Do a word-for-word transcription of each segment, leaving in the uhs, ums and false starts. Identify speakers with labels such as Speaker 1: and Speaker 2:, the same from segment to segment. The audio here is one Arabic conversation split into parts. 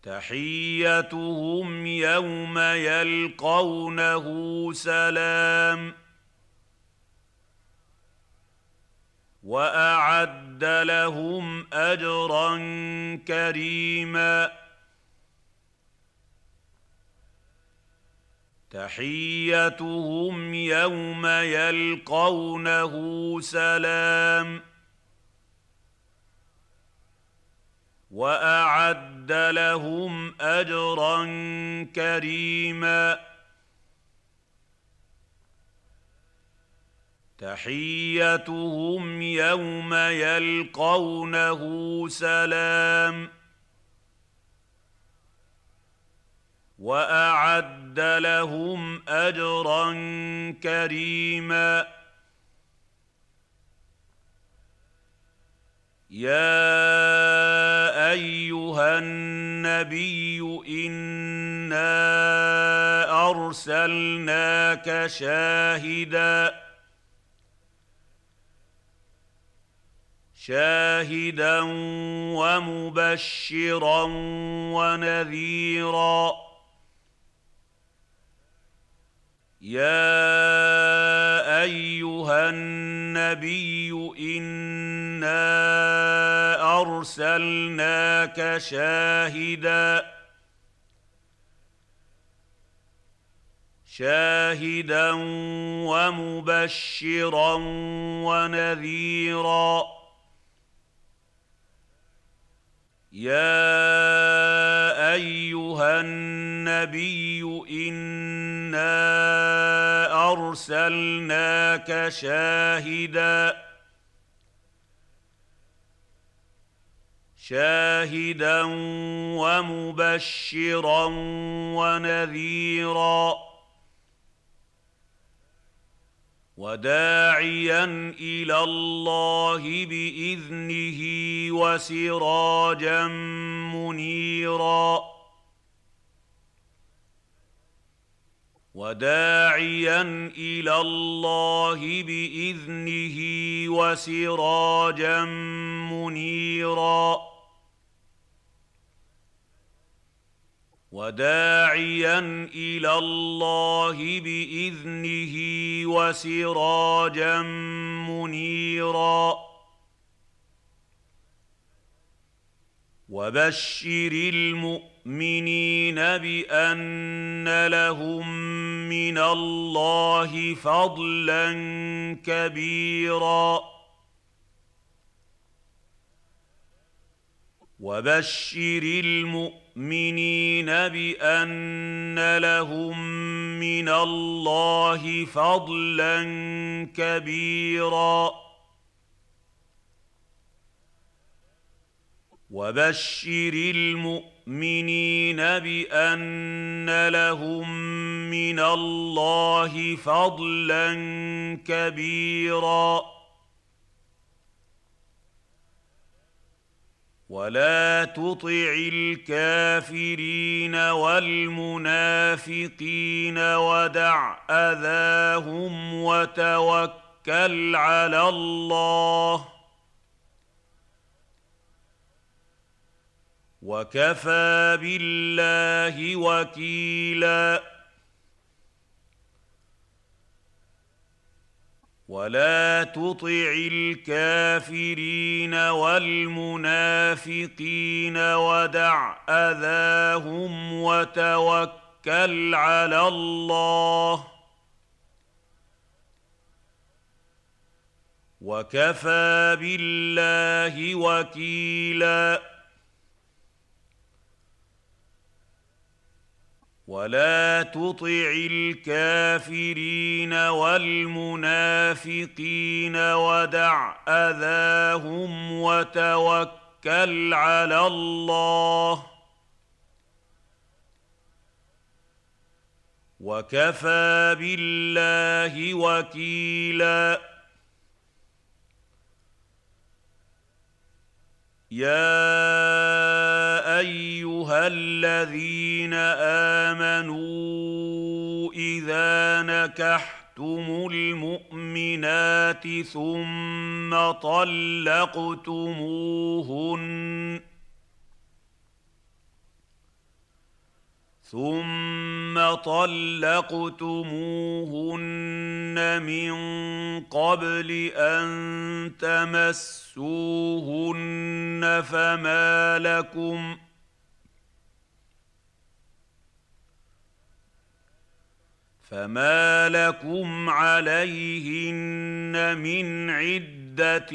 Speaker 1: تحيتهم يوم يلقونه سلام وأعد لهم أجرا كريما تحيتهم يوم يلقونه سلام وأعد لهم أجرا كريما تحيتهم يوم يلقونه سلام وأعد لهم أجرا كريما يا أيها النبي إنا أرسلناك شاهداً شاهدا ومبشرا ونذيرا يا أيها النبي إنا أرسلناك شاهدا شاهدا ومبشرا ونذيرا يا أيها النبي إنا أرسلناك شاهدا شاهدا ومبشرا ونذيرا وداعيا إلى الله بإذنه وسراجا منيرا وداعيا إلى الله بإذنه وسراجا منيرا وداعيا إلى الله بإذنه وسراجا منيرا وبشر المؤمنين بأن لهم من الله فضلا كبيرا وبشر المؤمنين بأن لهم من الله فضلا كبيرا وبشر المؤمنين بأن لهم من الله فضلا كبيرا ولا تطع الكافرين والمنافقين ودع أذاهم وتوكل على الله وكفى بالله وكيلا ولا تطع الكافرين والمنافقين ودع أذاهم وتوكل على الله وكفى بالله وكيلا ولا تطع الكافرين والمنافقين ودع أذاهم وتوكل على الله وكفى بالله وكيلا يا أيها الذين آمنوا إذا نكحتم المؤمنات ثم طلقتموهن ثم طلقتموهن من قبل أن تمسوهن فما لكم فما لكم عليهن من عدة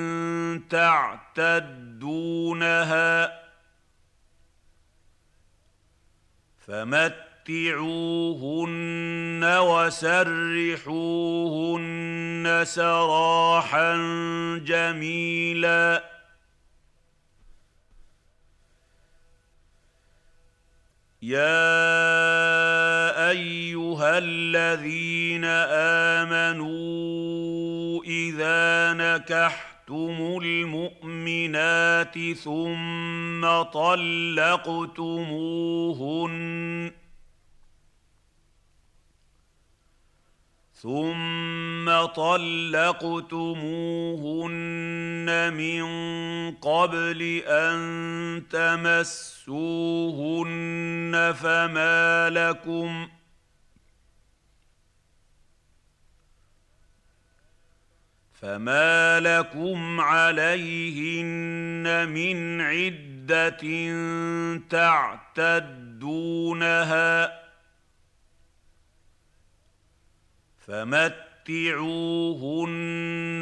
Speaker 1: تعتدونها فمتعوهن وسرحوهن سراحا جميلا يا أيها الذين آمنوا إذا نكحتم المؤمنات ثم طلقتموهن ثم طلقتموهن من قبل أن تمسوهن فما لكم فما لكم عليهن من عدة تعتدونها فمتعوهن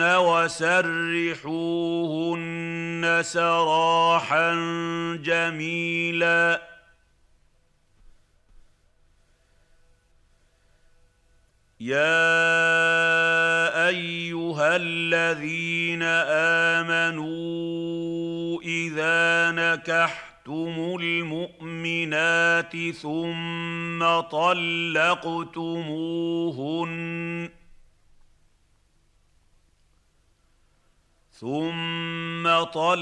Speaker 1: وسرحوهن سراحا جميلا يا أيها الذين آمنوا إذا نكحتم المؤمنات ثم طلقتموهن ثم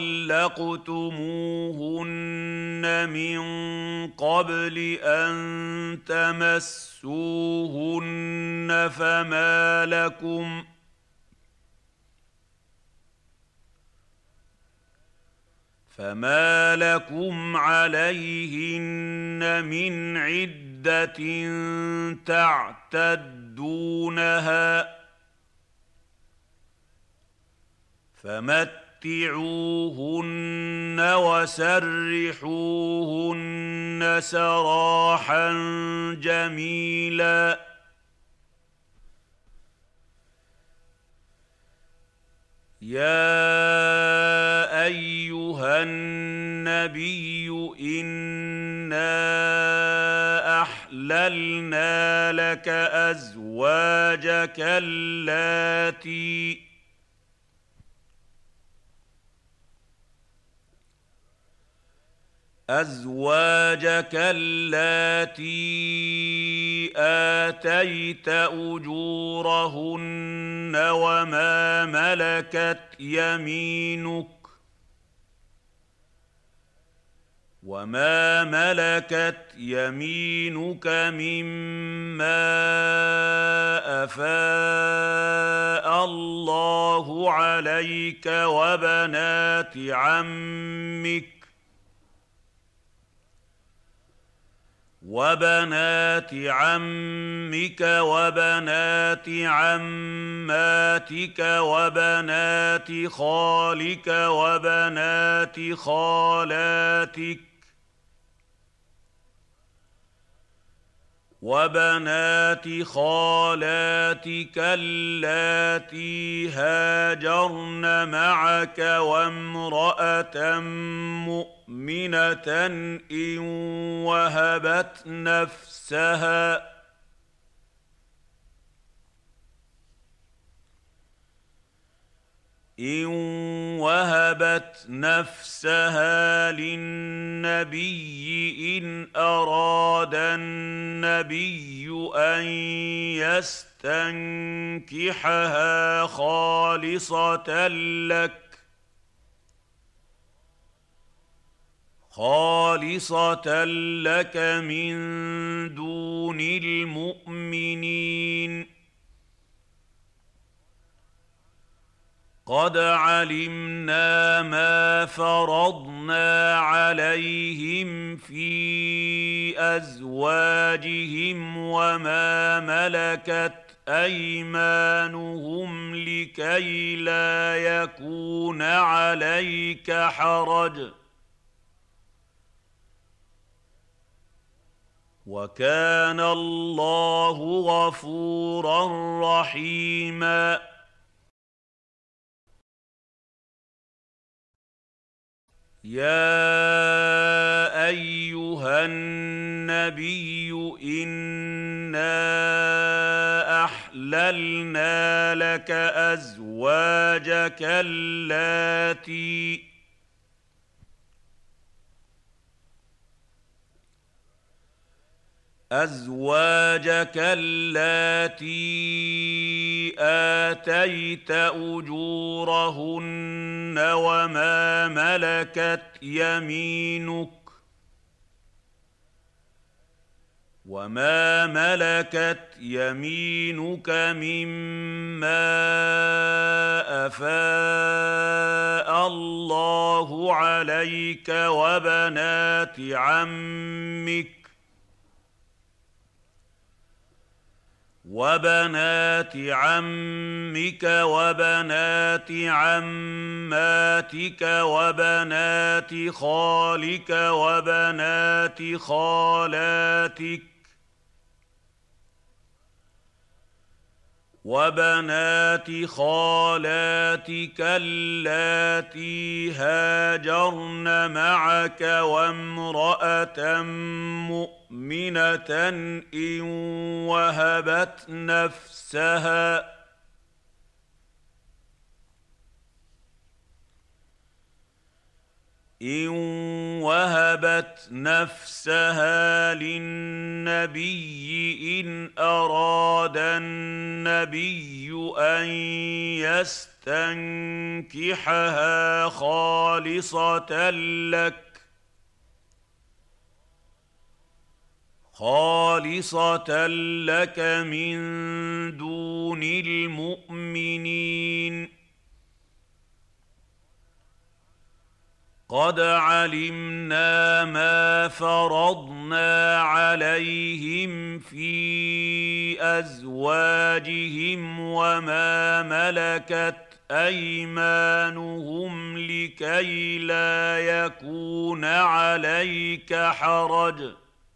Speaker 1: طلقتموهن من قبل أن تمسوهن فما لكم فما لكم عليهن من عدة تعتدونها فمتعوهن وسرحوهن سراحا جميلا يا أيها النبي إنا أحللنا لك أزواجك اللاتي أزواجك اللاتي آتيت أجورهن وما ملكت يمينك وما ملكت يمينك مما أفاء الله عليك وبنات عمك وبنات عمك وبنات عماتك وبنات خالك وبنات خالاتك وبنات خالاتك اللاتي هاجرن معك وامرأة مؤمنة إن وهبت نفسها إن وهبت نفسها للنبي إن أراد النبي أن يستنكحها خالصة لك خالصة لك من دون المؤمنين قد علمنا ما فرضنا عليهم في أزواجهم وما ملكت أيمانهم لكي لا يكون عليك حرج وكان الله غفورا رحيما يا أيها النبي إنا أحللنا لك أزواجك اللاتي أزواجك اللاتي آتيت أجورهن وما ملكت يمينك وما ملكت يمينك مما أفاء الله عليك وبنات عمك وبنات عمك وبنات عماتك وبنات خالك وبنات خالاتك وبنات خالاتك اللاتي هاجرن معك وامرأة مؤمنة إن وهبت نفسها إن وهبت نفسها للنبي إن أراد النبي أن يستنكحها خالصة لك خالصة لك من دون المؤمنين قد علمنا ما فرضنا عليهم في أزواجهم وما ملكت أيمانهم لكي لا يكون عليك حرج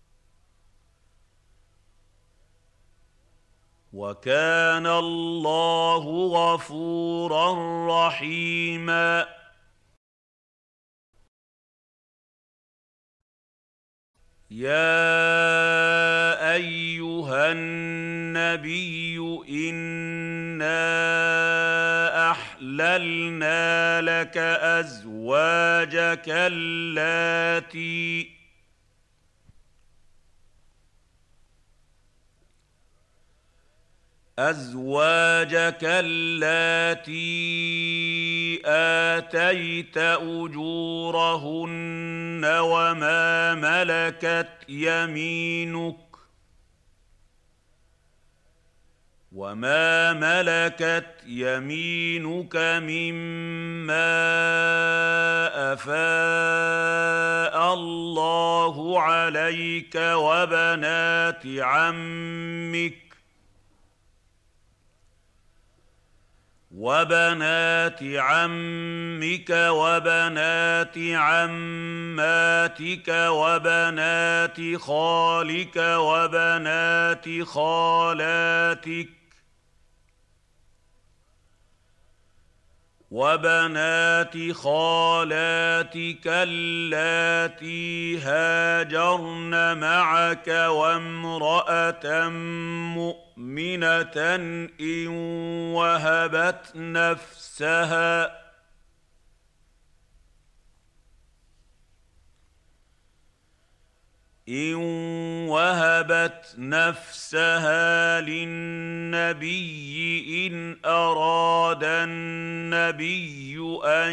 Speaker 1: وكان الله غفورا رحيما يا أيها النبي إنا أحللنا لك أزواجك اللاتي أزواجك اللاتي آتيت أجورهن وما ملكت يمينك وما ملكت يمينك مما أفاء الله عليك وبنات عمك وبنات عمك وبنات عماتك وبنات خالك وبنات خالاتك وبنات خالاتك اللاتي هاجرن معك وامرأة مؤمنة إن وهبت نفسها إن وهبت نفسها للنبي إن أراد النبي أن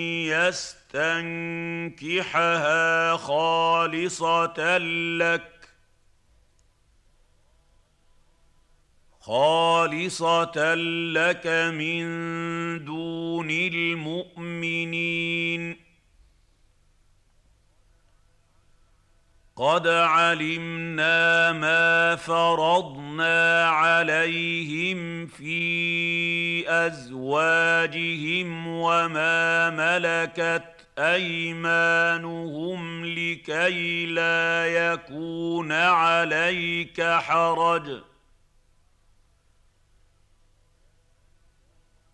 Speaker 1: يستنكحها خالصة لك خالصة لك من دون المؤمنين قد علمنا ما فرضنا عليهم في أزواجهم وما ملكت أيمانهم لكي لا يكون عليك حرج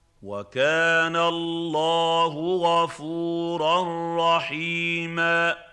Speaker 1: وكان الله غفورا رحيما